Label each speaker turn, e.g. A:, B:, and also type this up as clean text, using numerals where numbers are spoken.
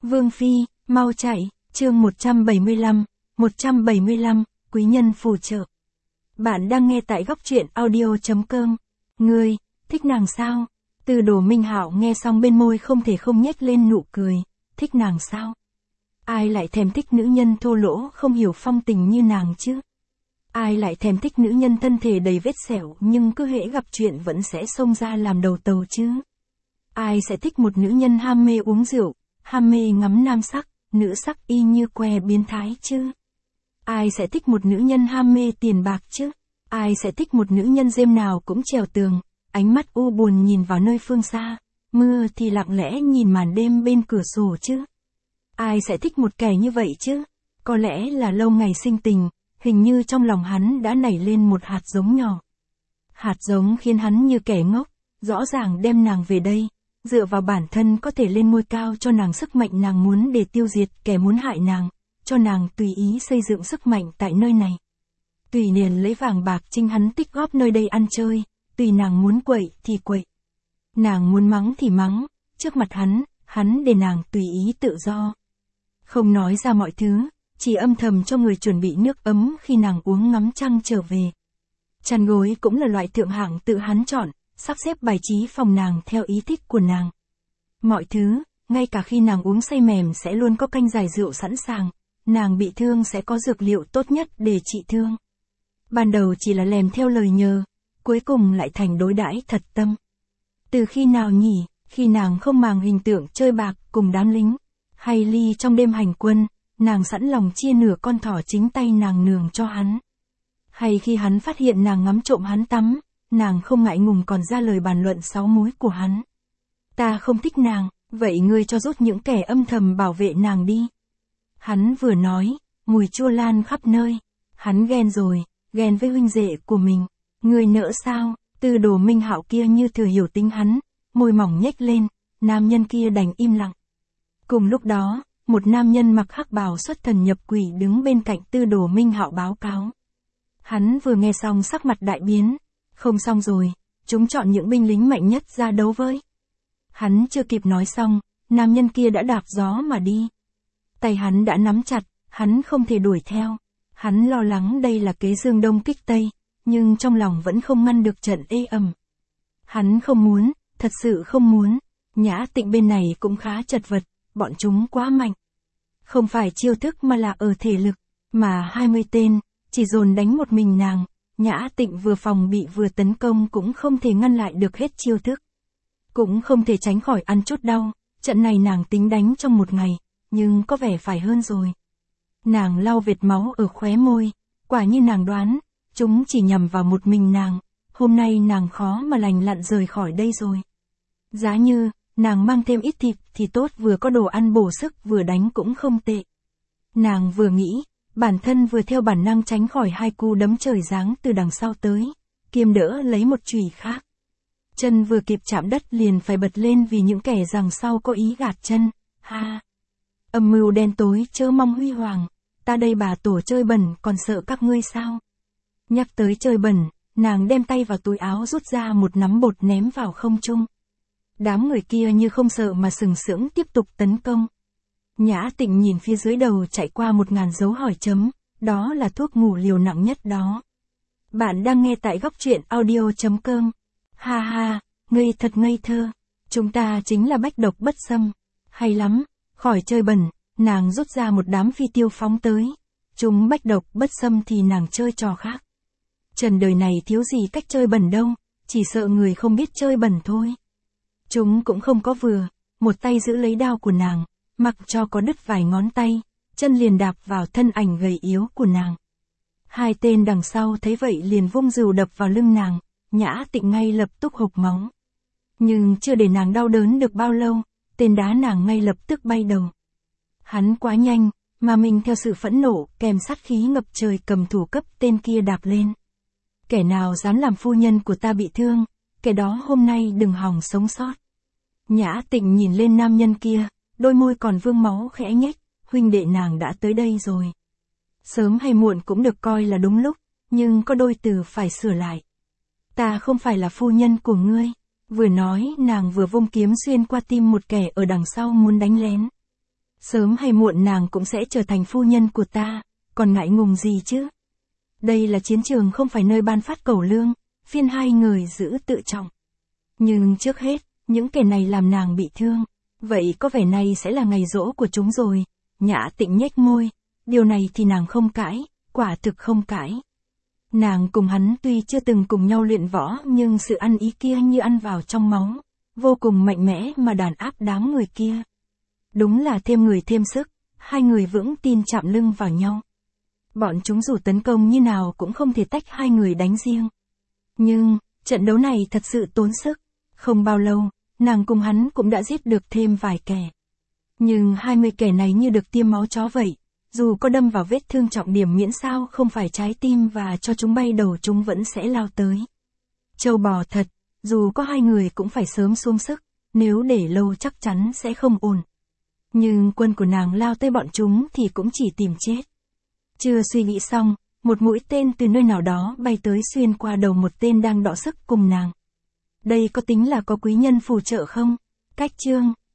A: Vương Phi, mau chạy, chương 175, quý nhân phù trợ. Bạn đang nghe tại góc truyện audio.com. Ngươi, thích nàng sao? Từ Đồ Minh Hạo nghe xong bên môi không thể không nhếch lên nụ cười, thích nàng sao? Ai lại thèm thích nữ nhân thô lỗ không hiểu phong tình như nàng chứ? Ai lại thèm thích nữ nhân thân thể đầy vết sẹo nhưng cứ hễ gặp chuyện vẫn sẽ xông ra làm đầu tàu chứ? Ai sẽ thích một nữ nhân ham mê uống rượu, ham mê ngắm nam sắc, nữ sắc y như que biến thái chứ? Ai sẽ thích một nữ nhân ham mê tiền bạc chứ? Ai sẽ thích một nữ nhân đêm nào cũng trèo tường, ánh mắt u buồn nhìn vào nơi phương xa, mưa thì lặng lẽ nhìn màn đêm bên cửa sổ chứ? Ai sẽ thích một kẻ như vậy chứ? Có lẽ là lâu ngày sinh tình, hình như trong lòng hắn đã nảy lên một hạt giống nhỏ. Hạt giống khiến hắn như kẻ ngốc, rõ ràng đem nàng về đây, dựa vào bản thân có thể lên ngôi cao cho nàng sức mạnh nàng muốn để tiêu diệt kẻ muốn hại nàng, cho nàng tùy ý xây dựng sức mạnh tại nơi này. Tùy liền lấy vàng bạc trinh hắn tích góp nơi đây ăn chơi, tùy nàng muốn quậy thì quậy. Nàng muốn mắng thì mắng, trước mặt hắn để nàng tùy ý tự do. Không nói ra mọi thứ, chỉ âm thầm cho người chuẩn bị nước ấm khi nàng uống ngắm trăng trở về. Chăn gối cũng là loại thượng hạng tự hắn chọn, sắp xếp bài trí phòng nàng theo ý thích của nàng. Mọi thứ, ngay cả khi nàng uống say mềm sẽ luôn có canh giải rượu sẵn sàng, nàng bị thương sẽ có dược liệu tốt nhất để trị thương. Ban đầu chỉ là lèm theo lời nhờ, cuối cùng lại thành đối đãi thật tâm. Từ khi nào nhỉ, khi nàng không màng hình tượng chơi bạc cùng đám lính, hay ly trong đêm hành quân, nàng sẵn lòng chia nửa con thỏ chính tay nàng nường cho hắn. Hay khi hắn phát hiện nàng ngắm trộm hắn tắm, nàng không ngại ngùng còn ra lời bàn luận sáu múi của hắn. Ta không thích nàng, vậy ngươi cho rút những kẻ âm thầm bảo vệ nàng đi. Hắn vừa nói, mùi chua lan khắp nơi. Hắn ghen rồi, ghen với huynh đệ của mình. Ngươi nỡ sao? Từ Đồ Minh Hạo kia như thừa hiểu tính hắn, môi mỏng nhếch lên, nam nhân kia đành im lặng. Cùng lúc đó, một nam nhân mặc hắc bào xuất thần nhập quỷ đứng bên cạnh Từ Đồ Minh Hạo báo cáo. Hắn vừa nghe xong sắc mặt đại biến. Không xong rồi, chúng chọn những binh lính mạnh nhất ra đấu với. Hắn chưa kịp nói xong, nam nhân kia đã đạp gió mà đi. Tay hắn đã nắm chặt, hắn không thể đuổi theo. Hắn lo lắng đây là kế dương đông kích tây, nhưng trong lòng vẫn không ngăn được trận ê ẩm. Hắn không muốn, thật sự không muốn. Nhã Tịnh bên này cũng khá chật vật, bọn chúng quá mạnh. Không phải chiêu thức mà là ở thể lực, mà 20 tên, chỉ dồn đánh một mình nàng. Nhã Tịnh vừa phòng bị vừa tấn công cũng không thể ngăn lại được hết chiêu thức. Cũng không thể tránh khỏi ăn chút đau, trận này nàng tính đánh trong một ngày, nhưng có vẻ phải hơn rồi. Nàng lau vệt máu ở khóe môi, quả như nàng đoán, chúng chỉ nhằm vào một mình nàng, hôm nay nàng khó mà lành lặn rời khỏi đây rồi. Giá như, nàng mang thêm ít thịt thì tốt, vừa có đồ ăn bổ sức vừa đánh cũng không tệ. Nàng vừa nghĩ, bản thân vừa theo bản năng tránh khỏi hai cú đấm trời giáng từ đằng sau tới, kiêm đỡ lấy một chùy khác. Chân vừa kịp chạm đất liền phải bật lên vì những kẻ đằng sau có ý gạt chân, ha. Âm mưu đen tối chớ mong huy hoàng, ta đây bà tổ chơi bẩn còn sợ các ngươi sao? Nhắc tới chơi bẩn, nàng đem tay vào túi áo rút ra một nắm bột ném vào không trung. Đám người kia như không sợ mà sừng sững tiếp tục tấn công. Nhã Tịnh nhìn phía dưới đầu chạy qua 1000 dấu hỏi chấm, đó là thuốc ngủ liều nặng nhất đó. Bạn đang nghe tại góc truyện audio.com. Ha ha, ngươi thật ngây thơ, chúng ta chính là bách độc bất xâm. Hay lắm, khỏi chơi bẩn, nàng rút ra một đám phi tiêu phóng tới. Chúng bách độc bất xâm thì nàng chơi trò khác. Trần đời này thiếu gì cách chơi bẩn đâu, chỉ sợ người không biết chơi bẩn thôi. Chúng cũng không có vừa, một tay giữ lấy đao của nàng, mặc cho có đứt vài ngón tay, chân liền đạp vào thân ảnh gầy yếu của nàng. Hai tên đằng sau thấy vậy liền vung rìu đập vào lưng nàng, Nhã Tịnh ngay lập tức hộc máu. Nhưng chưa để nàng đau đớn được bao lâu, tên đá nàng ngay lập tức bay đầu. Hắn quá nhanh, mà mình theo sự phẫn nộ kèm sát khí ngập trời cầm thủ cấp tên kia đạp lên. Kẻ nào dám làm phu nhân của ta bị thương, kẻ đó hôm nay đừng hòng sống sót. Nhã Tịnh nhìn lên nam nhân kia, đôi môi còn vương máu khẽ nhếch, huynh đệ nàng đã tới đây rồi. Sớm hay muộn cũng được coi là đúng lúc, nhưng có đôi từ phải sửa lại. Ta không phải là phu nhân của ngươi. Vừa nói nàng vừa vung kiếm xuyên qua tim một kẻ ở đằng sau muốn đánh lén. Sớm hay muộn nàng cũng sẽ trở thành phu nhân của ta, còn ngại ngùng gì chứ? Đây là chiến trường không phải nơi ban phát cẩu lương, phiên hai người giữ tự trọng. Nhưng trước hết, những kẻ này làm nàng bị thương. Vậy có vẻ này sẽ là ngày giỗ của chúng rồi. Nhã Tịnh nhếch môi. Điều này thì nàng không cãi, quả thực không cãi. Nàng cùng hắn tuy chưa từng cùng nhau luyện võ nhưng sự ăn ý kia như ăn vào trong máu. Vô cùng mạnh mẽ mà đàn áp đám người kia. Đúng là thêm người thêm sức, hai người vững tin chạm lưng vào nhau. Bọn chúng dù tấn công như nào cũng không thể tách hai người đánh riêng. Nhưng, trận đấu này thật sự tốn sức. Không bao lâu, nàng cùng hắn cũng đã giết được thêm vài kẻ. Nhưng 20 kẻ này như được tiêm máu chó vậy. Dù có đâm vào vết thương trọng điểm miễn sao không phải trái tim và cho chúng bay đầu chúng vẫn sẽ lao tới. Trâu bò thật, dù có hai người cũng phải sớm xuống sức, nếu để lâu chắc chắn sẽ không ổn. Nhưng quân của nàng lao tới bọn chúng thì cũng chỉ tìm chết. Chưa suy nghĩ xong, một mũi tên từ nơi nào đó bay tới xuyên qua đầu một tên đang đọ sức cùng nàng. Đây có tính là có quý nhân phù trợ không? Cách chương